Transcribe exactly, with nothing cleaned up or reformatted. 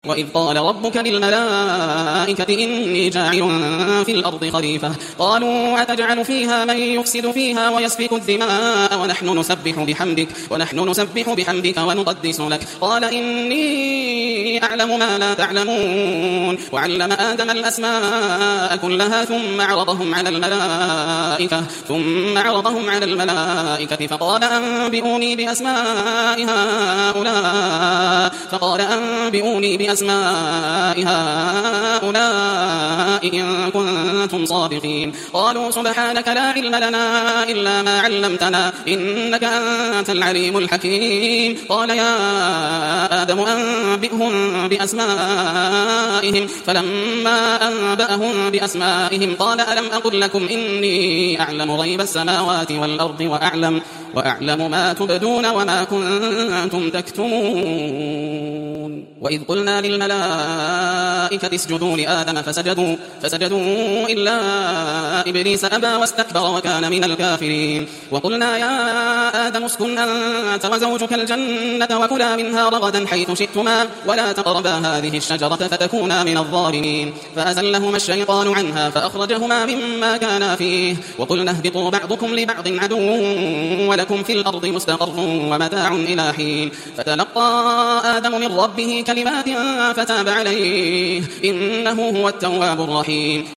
وإذ قال ربك للملائكة إني جاعل في الأرض خليفة قالوا أتجعل فيها من يفسد فيها ويسفك الدماء ونحن نسبح بحمدك ونحن نسبح بحمدك ونقدس لك قال إني أعلم ما لا تعلمون وعلم آدم الأسماء كلها ثم عرضهم على الملائكة ثم عرضهم على الملائكة فقال أنبئوني بأسماء هؤلاء فقال أنبئوني بأسماء أسماء هؤلاء إن كنتم صادقين قالوا سبحانك لا علم لنا إلا ما علمتنا إنك أنت العليم الحكيم قال يا آدم أنبئهم بأسمائهم فلما أنبأهم بأسمائهم قال ألم أقل لكم إني أعلم غيب السماوات والأرض وأعلم, وأعلم ما تبدون وما كنتم تكتمون وإذ قلنا للملائكة اسجدوا لآدم فسجدوا, فسجدوا إلا إبليس أبى واستكبر وكان من الكافرين وقلنا يا آدم اسكن أنت وزوجك الجنة وكلا منها رغدا حيث شئتما ولا تقربا هذه الشجرة فتكونا من الظالمين فأزلهما الشيطان عنها فأخرجهما مما كانا فيه وقلنا اهبطوا بعضكم لبعض عدو ولكم في الأرض مستقر ومتاع إلى حين فتلقى آدم من ربه كلمات فتاب عليه إنه هو التواب الرحيم